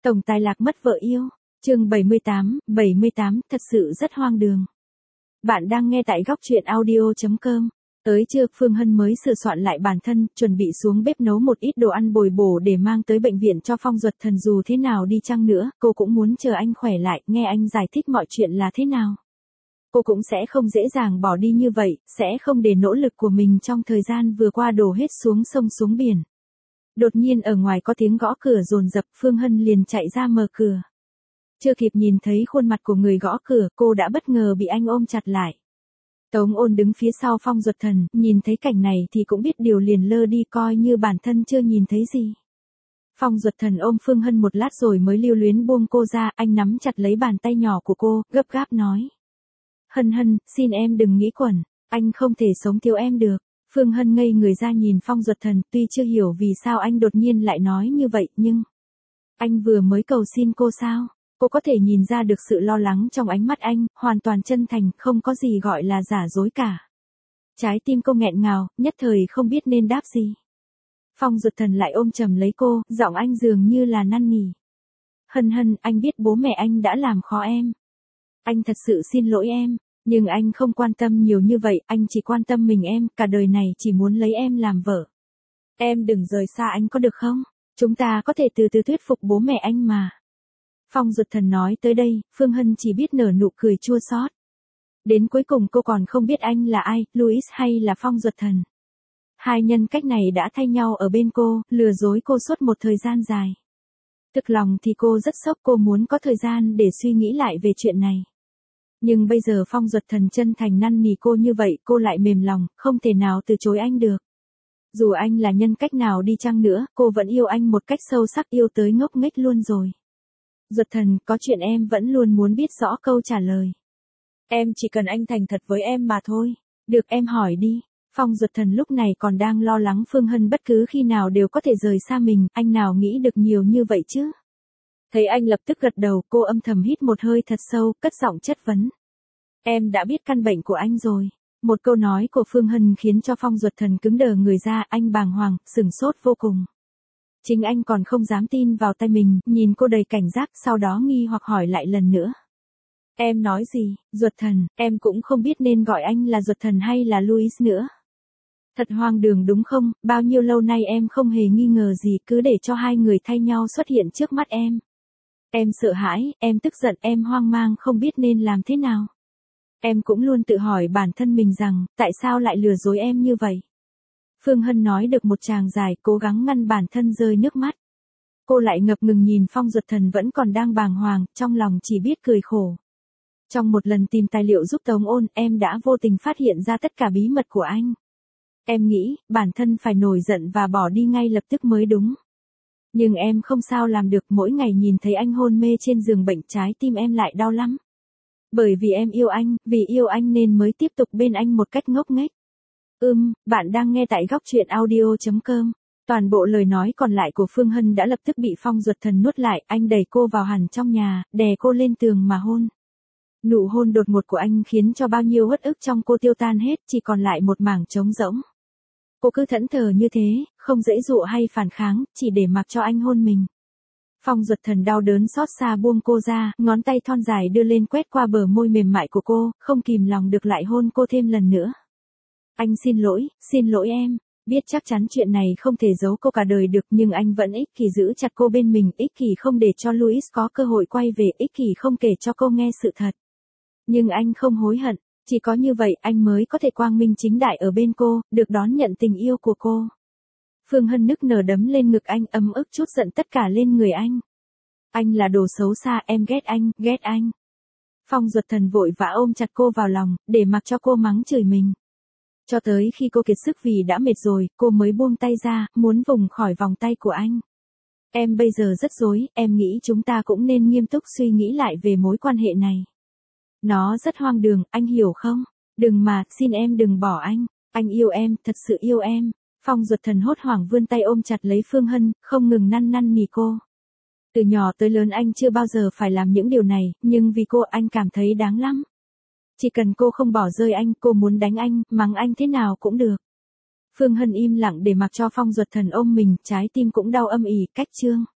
Tổng tài lạc mất vợ yêu. Chương 78, thật sự rất hoang đường. Bạn đang nghe tại góc truyện audio.com. Tới trưa, Phương Hân mới sửa soạn lại bản thân, chuẩn bị xuống bếp nấu một ít đồ ăn bồi bổ để mang tới bệnh viện cho Phong Duật Thần. Dù thế nào đi chăng nữa, cô cũng muốn chờ anh khỏe lại, nghe anh giải thích mọi chuyện là thế nào. Cô cũng sẽ không dễ dàng bỏ đi như vậy, sẽ không để nỗ lực của mình trong thời gian vừa qua đổ hết xuống sông xuống biển. Đột nhiên ở ngoài có tiếng gõ cửa dồn dập, Phương Hân liền chạy ra mở cửa. Chưa kịp nhìn thấy khuôn mặt của người gõ cửa, cô đã bất ngờ bị anh ôm chặt lại. Tống Ôn đứng phía sau Phong Duật Thần, nhìn thấy cảnh này thì cũng biết điều liền lơ đi coi như bản thân chưa nhìn thấy gì. Phong Duật Thần ôm Phương Hân một lát rồi mới lưu luyến buông cô ra, anh nắm chặt lấy bàn tay nhỏ của cô, gấp gáp nói. Hân Hân, xin em đừng nghĩ quẩn, anh không thể sống thiếu em được. Phương Hân ngây người ra nhìn Phong Duật Thần, tuy chưa hiểu vì sao anh đột nhiên lại nói như vậy nhưng... Anh vừa mới cầu xin cô sao? Cô có thể nhìn ra được sự lo lắng trong ánh mắt anh, hoàn toàn chân thành, không có gì gọi là giả dối cả. Trái tim cô nghẹn ngào, nhất thời không biết nên đáp gì. Phong Duật Thần lại ôm chầm lấy cô, giọng anh dường như là năn nỉ. Hân Hân, anh biết bố mẹ anh đã làm khó em. Anh thật sự xin lỗi em. Nhưng anh không quan tâm nhiều như vậy, anh chỉ quan tâm mình em, cả đời này chỉ muốn lấy em làm vợ. Em đừng rời xa anh có được không? Chúng ta có thể từ từ thuyết phục bố mẹ anh mà. Phong Duật Thần nói tới đây, Phương Hân chỉ biết nở nụ cười chua xót. Đến cuối cùng cô còn không biết anh là ai, Louis hay là Phong Duật Thần. Hai nhân cách này đã thay nhau ở bên cô, lừa dối cô suốt một thời gian dài. Thực lòng thì cô rất sốc, cô muốn có thời gian để suy nghĩ lại về chuyện này. Nhưng bây giờ Phong Duật Thần chân thành năn nỉ cô như vậy, cô lại mềm lòng, không thể nào từ chối anh được. Dù anh là nhân cách nào đi chăng nữa, cô vẫn yêu anh một cách sâu sắc, yêu tới ngốc nghếch luôn rồi. Duật Thần, có chuyện em vẫn luôn muốn biết rõ câu trả lời. Em chỉ cần anh thành thật với em mà thôi. Được, em hỏi đi. Phong Duật Thần lúc này còn đang lo lắng Phương Hân bất cứ khi nào đều có thể rời xa mình, anh nào nghĩ được nhiều như vậy chứ. Thấy anh lập tức gật đầu, cô âm thầm hít một hơi thật sâu, cất giọng chất vấn. Em đã biết căn bệnh của anh rồi. Một câu nói của Phương Hân khiến cho Phong Duật Thần cứng đờ người ra, anh bàng hoàng, sửng sốt vô cùng. Chính anh còn không dám tin vào tay mình, nhìn cô đầy cảnh giác, sau đó nghi hoặc hỏi lại lần nữa. Em nói gì, Duật Thần, em cũng không biết nên gọi anh là Duật Thần hay là Louis nữa. Thật hoang đường đúng không, bao nhiêu lâu nay em không hề nghi ngờ gì, cứ để cho hai người thay nhau xuất hiện trước mắt em. Em sợ hãi, em tức giận, em hoang mang không biết nên làm thế nào. Em cũng luôn tự hỏi bản thân mình rằng, tại sao lại lừa dối em như vậy? Phương Hân nói được một tràng dài, cố gắng ngăn bản thân rơi nước mắt. Cô lại ngập ngừng nhìn Phong Duật Thần vẫn còn đang bàng hoàng, trong lòng chỉ biết cười khổ. Trong một lần tìm tài liệu giúp Tống Ôn, em đã vô tình phát hiện ra tất cả bí mật của anh. Em nghĩ, bản thân phải nổi giận và bỏ đi ngay lập tức mới đúng. Nhưng em không sao làm được, mỗi ngày nhìn thấy anh hôn mê trên giường bệnh, trái tim em lại đau lắm. Bởi vì em yêu anh, vì yêu anh nên mới tiếp tục bên anh một cách ngốc nghếch. Bạn đang nghe tại góc truyện audio.com. Toàn bộ lời nói còn lại của Phương Hân đã lập tức bị Phong Duật Thần nuốt lại, anh đẩy cô vào hẳn trong nhà, đè cô lên tường mà hôn. Nụ hôn đột ngột của anh khiến cho bao nhiêu uất ức trong cô tiêu tan hết, chỉ còn lại một mảng trống rỗng. Cô cứ thẫn thờ như thế, không giãy giụa hay phản kháng, chỉ để mặc cho anh hôn mình. Phong Duật Thần đau đớn xót xa buông cô ra, ngón tay thon dài đưa lên quét qua bờ môi mềm mại của cô, không kìm lòng được lại hôn cô thêm lần nữa. Anh xin lỗi em, biết chắc chắn chuyện này không thể giấu cô cả đời được, nhưng anh vẫn ích kỷ giữ chặt cô bên mình, ích kỷ không để cho Louis có cơ hội quay về, ích kỷ không kể cho cô nghe sự thật. Nhưng anh không hối hận, chỉ có như vậy anh mới có thể quang minh chính đại ở bên cô, được đón nhận tình yêu của cô. Phương Hân nức nở đấm lên ngực anh, ấm ức trút giận tất cả lên người anh. Anh là đồ xấu xa, em ghét anh. Phong Duật Thần vội vã ôm chặt cô vào lòng, để mặc cho cô mắng chửi mình. Cho tới khi cô kiệt sức vì đã mệt rồi, cô mới buông tay ra, muốn vùng khỏi vòng tay của anh. Em bây giờ rất rối, em nghĩ chúng ta cũng nên nghiêm túc suy nghĩ lại về mối quan hệ này. Nó rất hoang đường, anh hiểu không? Đừng mà, xin em đừng bỏ anh yêu em, thật sự yêu em. Phong Duật Thần hốt hoảng vươn tay ôm chặt lấy Phương Hân, không ngừng năn nỉ cô. Từ nhỏ tới lớn anh chưa bao giờ phải làm những điều này, nhưng vì cô anh cảm thấy đáng lắm. Chỉ cần cô không bỏ rơi anh, cô muốn đánh anh, mắng anh thế nào cũng được. Phương Hân im lặng để mặc cho Phong Duật Thần ôm mình, trái tim cũng đau âm ỉ, cách chương.